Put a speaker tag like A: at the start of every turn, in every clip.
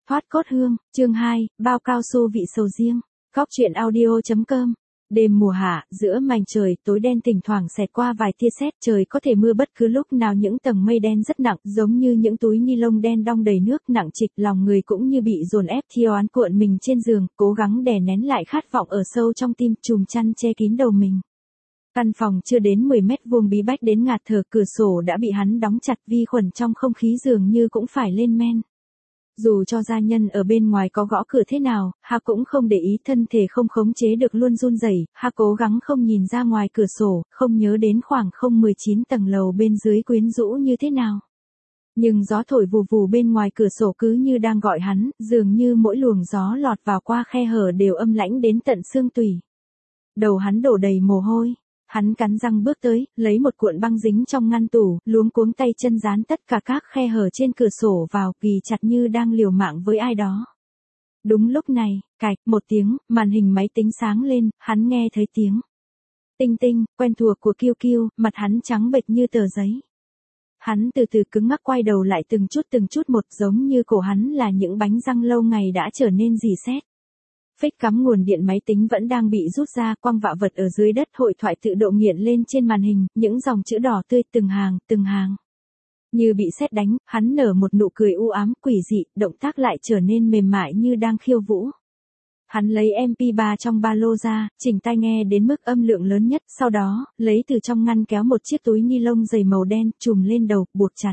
A: Thoát cốt hương, chương 2, bao cao su vị sầu riêng. Góc truyện audio.com. Đêm mùa hạ, giữa màn trời tối đen thỉnh thoảng xẹt qua vài tia sét, trời có thể mưa bất cứ lúc nào, những tầng mây đen rất nặng, giống như những túi ni lông đen đong đầy nước, nặng trịch, lòng người cũng như bị dồn ép theo án cuộn mình trên giường, cố gắng đè nén lại khát vọng ở sâu trong tim, chùm chăn che kín đầu mình. Căn phòng chưa đến 10 mét vuông bí bách đến ngạt thở, cửa sổ đã bị hắn đóng chặt, vi khuẩn trong không khí dường như cũng phải lên men. Dù cho gia nhân ở bên ngoài có gõ cửa thế nào, Hà cũng không để ý, thân thể không khống chế được luôn run rẩy. Hà cố gắng không nhìn ra ngoài cửa sổ, không nhớ đến khoảng 019 tầng lầu bên dưới quyến rũ như thế nào. Nhưng gió thổi vù vù bên ngoài cửa sổ cứ như đang gọi hắn, dường như mỗi luồng gió lọt vào qua khe hở đều âm lãnh đến tận xương tủy. Đầu hắn đổ đầy mồ hôi. Hắn cắn răng bước tới, lấy một cuộn băng dính trong ngăn tủ, luống cuống tay chân dán tất cả các khe hở trên cửa sổ vào, ghì chặt như đang liều mạng với ai đó. Đúng lúc này, cạch một tiếng, màn hình máy tính sáng lên, hắn nghe thấy tiếng tinh tinh, quen thuộc của Kiêu Kiêu, mặt hắn trắng bệch như tờ giấy. Hắn từ từ cứng ngắc quay đầu lại, từng chút một, giống như cổ hắn là những bánh răng lâu ngày đã trở nên rỉ sét. Phích cắm nguồn điện máy tính vẫn đang bị rút ra, quăng vạ vật ở dưới đất, hội thoại tự động hiện lên trên màn hình, những dòng chữ đỏ tươi từng hàng. Như bị sét đánh, hắn nở một nụ cười u ám, quỷ dị, động tác lại trở nên mềm mại như đang khiêu vũ. Hắn lấy MP3 trong ba lô ra, chỉnh tai nghe đến mức âm lượng lớn nhất, sau đó, lấy từ trong ngăn kéo một chiếc túi ni lông dày màu đen, trùm lên đầu, buộc chặt.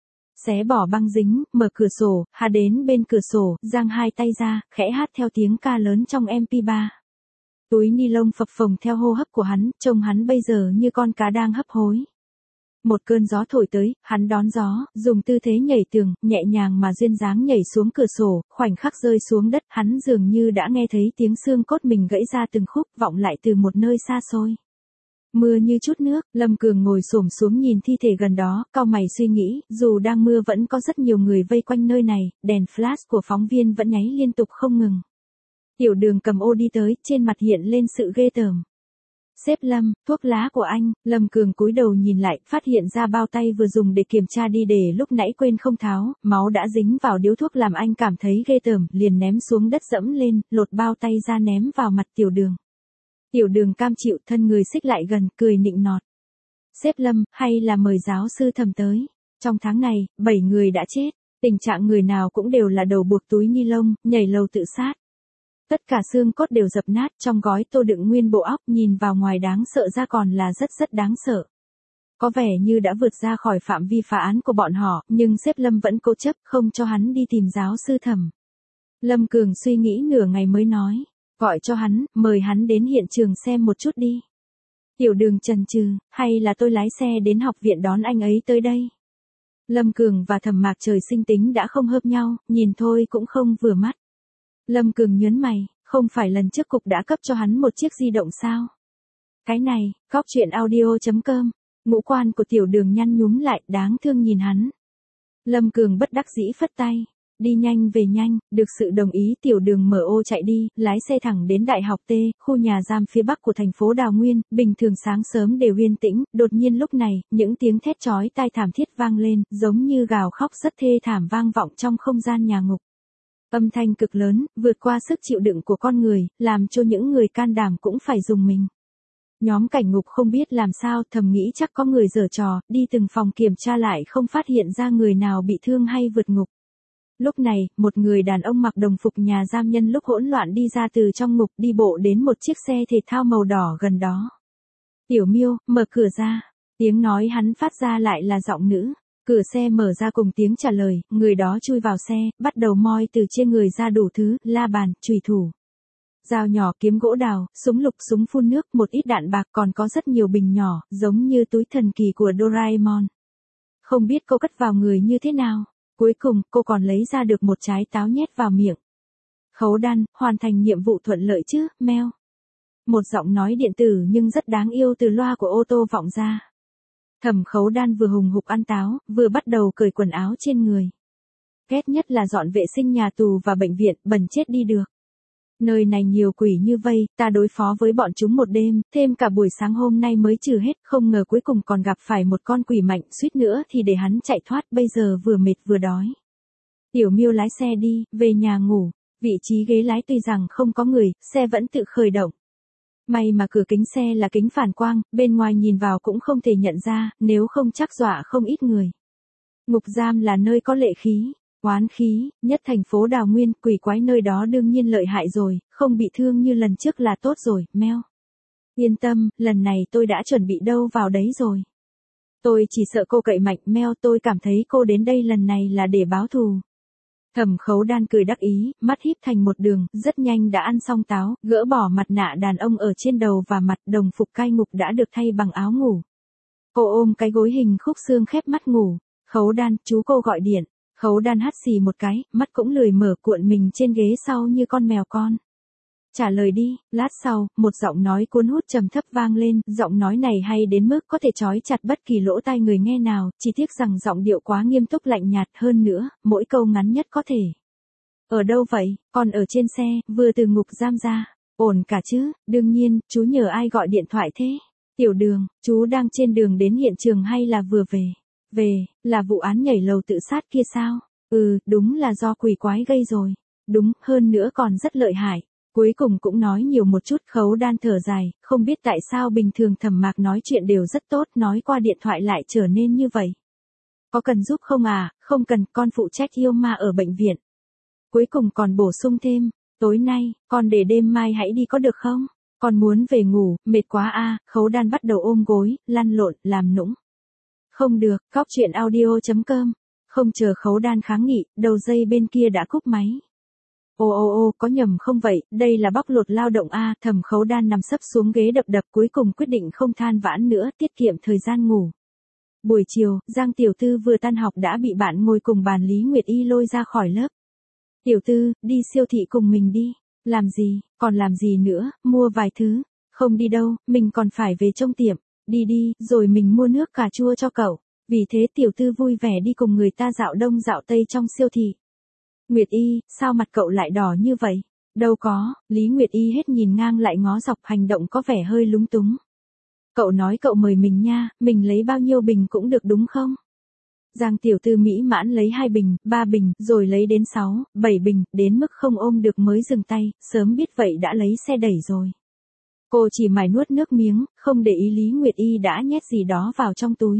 A: Xé bỏ băng dính, mở cửa sổ, Hà đến bên cửa sổ, giang hai tay ra, khẽ hát theo tiếng ca lớn trong MP3. Túi ni lông phập phồng theo hô hấp của hắn, trông hắn bây giờ như con cá đang hấp hối. Một cơn gió thổi tới, hắn đón gió, dùng tư thế nhảy tường, nhẹ nhàng mà duyên dáng nhảy xuống cửa sổ, khoảnh khắc rơi xuống đất, hắn dường như đã nghe thấy tiếng xương cốt mình gãy ra từng khúc, vọng lại từ một nơi xa xôi. Mưa như chút nước, Lâm Cường ngồi xổm xuống nhìn thi thể gần đó, cau mày suy nghĩ, dù đang mưa vẫn có rất nhiều người vây quanh nơi này, đèn flash của phóng viên vẫn nháy liên tục không ngừng. Tiểu Đường cầm ô đi tới, trên mặt hiện lên sự ghê tởm. Sếp Lâm, thuốc lá của anh. Lâm Cường cúi đầu nhìn lại, phát hiện ra bao tay vừa dùng để kiểm tra đi để lúc nãy quên không tháo, máu đã dính vào điếu thuốc làm anh cảm thấy ghê tởm, liền ném xuống đất dẫm lên, lột bao tay ra ném vào mặt Tiểu Đường. Tiểu Đường cam chịu, thân người xích lại gần, cười nịnh nọt. Sếp Lâm, hay là mời giáo sư Thẩm tới. Trong tháng này, 7 người đã chết, tình trạng người nào cũng đều là đầu buộc túi ni lông, nhảy lầu tự sát. Tất cả xương cốt đều dập nát, trong gói tô đựng nguyên bộ óc, nhìn vào ngoài đáng sợ ra còn là rất đáng sợ. Có vẻ như đã vượt ra khỏi phạm vi phá án của bọn họ, nhưng sếp Lâm vẫn cố chấp, không cho hắn đi tìm giáo sư Thẩm. Lâm Cường suy nghĩ nửa ngày mới nói. Gọi cho hắn, mời hắn đến hiện trường xem một chút đi. Tiểu Đường chần chừ, hay là tôi lái xe đến học viện đón anh ấy tới đây. Lâm Cường và Thẩm Mạc trời sinh tính đã không hợp nhau, nhìn thôi cũng không vừa mắt. Lâm Cường nhớn mày, không phải lần trước cục đã cấp cho hắn một chiếc di động sao? Cái này, góc truyện audio.com, ngũ quan của Tiểu Đường nhăn nhúm lại, đáng thương nhìn hắn. Lâm Cường bất đắc dĩ phất tay. Đi nhanh về nhanh, được sự đồng ý Tiểu Đường mở ô chạy đi, lái xe thẳng đến Đại học T, khu nhà giam phía bắc của thành phố Đào Nguyên, bình thường sáng sớm đều yên tĩnh, đột nhiên lúc này, những tiếng thét chói tai thảm thiết vang lên, giống như gào khóc rất thê thảm vang vọng trong không gian nhà ngục. Âm thanh cực lớn, vượt qua sức chịu đựng của con người, làm cho những người can đảm cũng phải rùng mình. Nhóm cảnh ngục không biết làm sao, thầm nghĩ chắc có người giở trò, đi từng phòng kiểm tra lại không phát hiện ra người nào bị thương hay vượt ngục. Lúc này, một người đàn ông mặc đồng phục nhà giam nhân lúc hỗn loạn đi ra từ trong ngục, đi bộ đến một chiếc xe thể thao màu đỏ gần đó. Tiểu Miêu, mở cửa ra. Tiếng nói hắn phát ra lại là giọng nữ. Cửa xe mở ra cùng tiếng trả lời, người đó chui vào xe, bắt đầu moi từ trên người ra đủ thứ, la bàn, chùy thủ, dao nhỏ, kiếm gỗ đào, súng lục, súng phun nước, một ít đạn bạc, còn có rất nhiều bình nhỏ, giống như túi thần kỳ của Doraemon. Không biết cô cất vào người như thế nào. Cuối cùng, cô còn lấy ra được một trái táo nhét vào miệng. Khấu Đan, hoàn thành nhiệm vụ thuận lợi chứ, meo. Một giọng nói điện tử nhưng rất đáng yêu từ loa của ô tô vọng ra. Thẩm Khấu Đan vừa hùng hục ăn táo, vừa bắt đầu cởi quần áo trên người. Ghét nhất là dọn vệ sinh nhà tù và bệnh viện, bẩn chết đi được. Nơi này nhiều quỷ như vây, ta đối phó với bọn chúng một đêm, thêm cả buổi sáng hôm nay mới trừ hết, không ngờ cuối cùng còn gặp phải một con quỷ mạnh, suýt nữa thì để hắn chạy thoát, bây giờ vừa mệt vừa đói. Tiểu Miêu lái xe đi, về nhà ngủ. Vị trí ghế lái tuy rằng không có người, xe vẫn tự khởi động. May mà cửa kính xe là kính phản quang, bên ngoài nhìn vào cũng không thể nhận ra, nếu không chắc dọa không ít người. Ngục giam là nơi có lệ khí, oán khí, nhất thành phố Đào Nguyên, quỷ quái nơi đó đương nhiên lợi hại rồi, không bị thương như lần trước là tốt rồi, meo. Yên tâm, lần này tôi đã chuẩn bị đâu vào đấy rồi. Tôi chỉ sợ cô cậy mạnh, meo, tôi cảm thấy cô đến đây lần này là để báo thù. Thẩm Khấu Đan cười đắc ý, mắt híp thành một đường, rất nhanh đã ăn xong táo, gỡ bỏ mặt nạ đàn ông ở trên đầu và mặt, đồng phục cai ngục đã được thay bằng áo ngủ. Cô ôm cái gối hình khúc xương khép mắt ngủ. Khấu Đan, chú cô gọi điện. Khấu Đan hắt xì một cái, mắt cũng lười mở, cuộn mình trên ghế sau như con mèo con. Trả lời đi. Lát sau, một giọng nói cuốn hút trầm thấp vang lên, giọng nói này hay đến mức có thể trói chặt bất kỳ lỗ tai người nghe nào, chỉ tiếc rằng giọng điệu quá nghiêm túc lạnh nhạt, hơn nữa, mỗi câu ngắn nhất có thể. Ở đâu vậy? Con ở trên xe, vừa từ ngục giam ra. Ổn cả chứ? Đương nhiên, chú nhờ ai gọi điện thoại thế? Tiểu Đường, chú đang trên đường đến hiện trường hay là vừa về? Về, là vụ án nhảy lầu tự sát kia sao? Đúng là do quỷ quái gây rồi. Đúng, hơn nữa còn rất lợi hại. Cuối cùng cũng nói nhiều một chút. Khấu Đan thở dài, không biết tại sao bình thường Thẩm Mạc nói chuyện đều rất tốt, nói qua điện thoại lại trở nên như vậy. Có cần giúp không à? Không cần, con phụ trách yêu ma ở bệnh viện. Cuối cùng còn bổ sung thêm, tối nay, con để đêm mai hãy đi có được không? Con muốn về ngủ, mệt quá a. Khấu Đan bắt đầu ôm gối, lăn lộn, làm nũng. Không được, cóc truyện audio.com. Không chờ Khấu Đan kháng nghị, đầu dây bên kia đã cúp máy. Ô, có nhầm không vậy, đây là bóc lột lao động a. Thẩm Khấu Đan nằm sấp xuống ghế đập đập, cuối cùng quyết định không than vãn nữa, tiết kiệm thời gian ngủ. Buổi chiều, Giang Tiểu Tư vừa tan học đã bị bạn ngồi cùng bàn Lý Nguyệt Y lôi ra khỏi lớp. Tiểu Tư, đi siêu thị cùng mình đi. Làm gì, còn làm gì nữa, mua vài thứ. Không đi đâu, mình còn phải về trông tiệm. Đi, rồi mình mua nước cà chua cho cậu. Vì thế Tiểu Tư vui vẻ đi cùng người ta dạo đông dạo tây trong siêu thị. Nguyệt Y, sao mặt cậu lại đỏ như vậy? Đâu có, Lý Nguyệt Y hết nhìn ngang lại ngó dọc, hành động có vẻ hơi lúng túng. Cậu nói cậu mời mình nha, mình lấy bao nhiêu bình cũng được đúng không? Giang Tiểu Tư mỹ mãn lấy 2 bình, 3 bình, rồi lấy đến 6, 7 bình, đến mức không ôm được mới dừng tay, sớm biết vậy đã lấy xe đẩy rồi. Cô chỉ mải nuốt nước miếng, không để ý Lý Nguyệt Y đã nhét gì đó vào trong túi.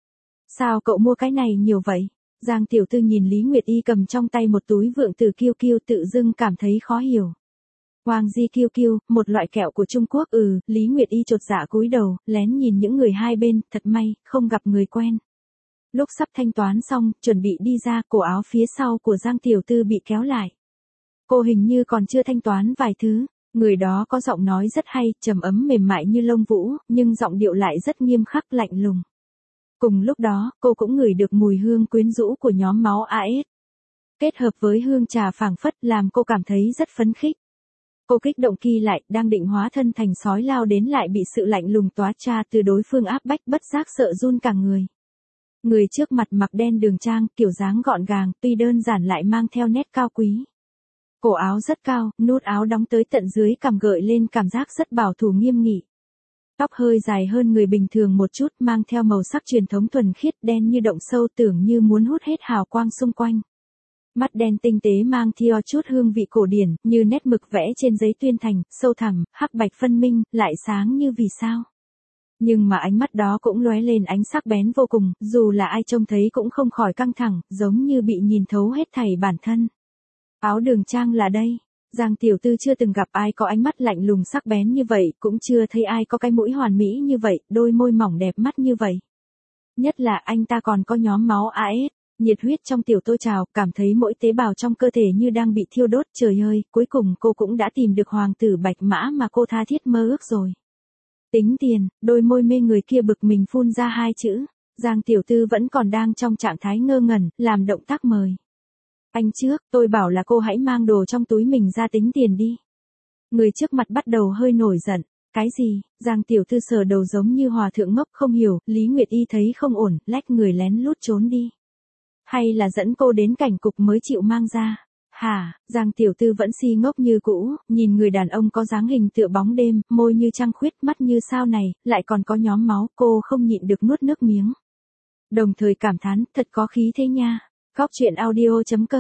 A: Sao cậu mua cái này nhiều vậy? Giang Tiểu Tư nhìn Lý Nguyệt Y cầm trong tay một túi vượng từ Kiêu Kiêu, tự dưng cảm thấy khó hiểu. Hoàng Di Kiêu Kiêu, một loại kẹo của Trung Quốc. Lý Nguyệt Y chột dạ cúi đầu, lén nhìn những người hai bên, thật may, không gặp người quen. Lúc sắp thanh toán xong, chuẩn bị đi ra, cổ áo phía sau của Giang Tiểu Tư bị kéo lại. Cô hình như còn chưa thanh toán vài thứ. Người đó có giọng nói rất hay, trầm ấm mềm mại như lông vũ, nhưng giọng điệu lại rất nghiêm khắc lạnh lùng. Cùng lúc đó, cô cũng ngửi được mùi hương quyến rũ của nhóm máu AS. Kết hợp với hương trà phảng phất làm cô cảm thấy rất phấn khích. Cô kích động kỳ lại, đang định hóa thân thành sói lao đến lại bị sự lạnh lùng toát ra từ đối phương áp bách, bất giác sợ run cả người. Người trước mặt mặc đen đường trang, kiểu dáng gọn gàng, tuy đơn giản lại mang theo nét cao quý. Cổ áo rất cao, nút áo đóng tới tận dưới cằm gợi lên cảm giác rất bảo thủ nghiêm nghị. Tóc hơi dài hơn người bình thường một chút, mang theo màu sắc truyền thống thuần khiết, đen như động sâu, tưởng như muốn hút hết hào quang xung quanh. Mắt đen tinh tế mang theo chút hương vị cổ điển, như nét mực vẽ trên giấy tuyên thành, sâu thẳm, hắc bạch phân minh, lại sáng như vì sao. Nhưng mà ánh mắt đó cũng lóe lên ánh sắc bén vô cùng, dù là ai trông thấy cũng không khỏi căng thẳng, giống như bị nhìn thấu hết thảy bản thân. Áo đường trang là đây. Giang Tiểu Tư chưa từng gặp ai có ánh mắt lạnh lùng sắc bén như vậy, cũng chưa thấy ai có cái mũi hoàn mỹ như vậy, đôi môi mỏng đẹp mắt như vậy. Nhất là anh ta còn có nhóm máu AS, nhiệt huyết trong tiểu tôi trào, cảm thấy mỗi tế bào trong cơ thể như đang bị thiêu đốt. Trời ơi, cuối cùng cô cũng đã tìm được hoàng tử bạch mã mà cô tha thiết mơ ước rồi. Tính tiền, đôi môi mê người kia bực mình phun ra 2 chữ. Giang Tiểu Tư vẫn còn đang trong trạng thái ngơ ngẩn, làm động tác mời. Anh trước, tôi bảo là cô hãy mang đồ trong túi mình ra tính tiền đi. Người trước mặt bắt đầu hơi nổi giận. Cái gì? Giang Tiểu Tư sờ đầu giống như hòa thượng ngốc không hiểu, Lý Nguyệt Y thấy không ổn, lách người lén lút trốn đi. Hay là dẫn cô đến cảnh cục mới chịu mang ra? Hả? Giang Tiểu Tư vẫn si ngốc như cũ, nhìn người đàn ông có dáng hình tựa bóng đêm, môi như trăng khuyết, mắt như sao này, lại còn có nhóm máu, cô không nhịn được nuốt nước miếng. Đồng thời cảm thán, thật có khí thế nha. Cóc truyện audio.com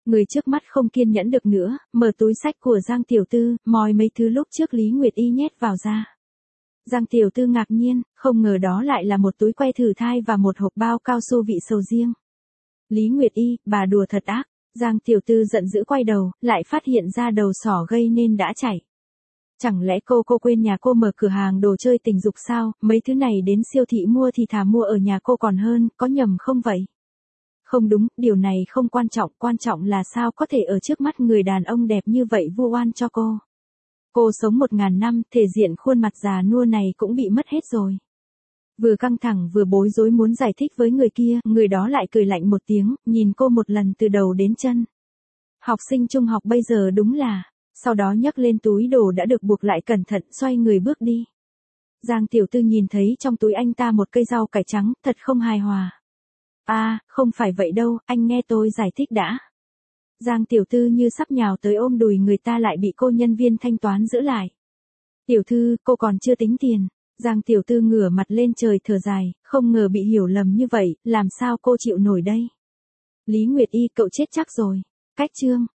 A: Người trước mắt không kiên nhẫn được nữa, mở túi xách của Giang tiểu thư, moi mấy thứ lúc trước Lý Nguyệt Y nhét vào ra. Giang tiểu thư ngạc nhiên, không ngờ đó lại là một túi que thử thai và một hộp bao cao su vị sầu riêng. Lý Nguyệt Y, bà đùa thật ác. Giang tiểu thư giận dữ quay đầu, lại phát hiện ra đầu sỏ gây nên đã chảy. Chẳng lẽ cô quên nhà cô mở cửa hàng đồ chơi tình dục sao, mấy thứ này đến siêu thị mua thì thà mua ở nhà cô còn hơn, có nhầm không vậy? Không đúng, điều này không quan trọng là sao có thể ở trước mắt người đàn ông đẹp như vậy vu oan cho cô. Cô sống 1000 năm, thể diện khuôn mặt già nua này cũng bị mất hết rồi. Vừa căng thẳng vừa bối rối muốn giải thích với người kia, người đó lại cười lạnh một tiếng, nhìn cô một lần từ đầu đến chân. Học sinh trung học bây giờ đúng là, sau đó nhấc lên túi đồ đã được buộc lại cẩn thận xoay người bước đi. Giang tiểu thư nhìn thấy trong túi anh ta một cây rau cải trắng, thật không hài hòa. À, không phải vậy đâu, anh nghe tôi giải thích đã. Giang tiểu thư như sắp nhào tới ôm đùi người ta lại bị cô nhân viên thanh toán giữ lại. Tiểu thư, cô còn chưa tính tiền. Giang tiểu thư ngửa mặt lên trời thở dài, không ngờ bị hiểu lầm như vậy, làm sao cô chịu nổi đây. Lý Nguyệt Y, cậu chết chắc rồi. Cách chương.